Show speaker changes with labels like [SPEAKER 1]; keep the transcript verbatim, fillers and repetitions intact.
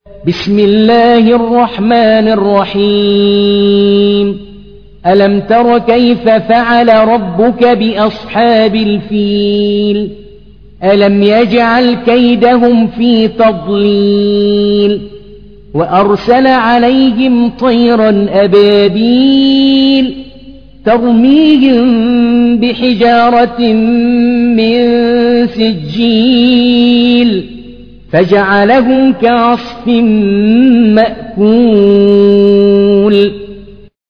[SPEAKER 1] بسم الله الرحمن الرحيم ألم تر كيف فعل ربك بأصحاب الفيل ألم يجعل كيدهم في تضليل وأرسل عليهم طيرا أبابيل ترميهم بحجارة من سجيل فجعلهم كعصف مأكول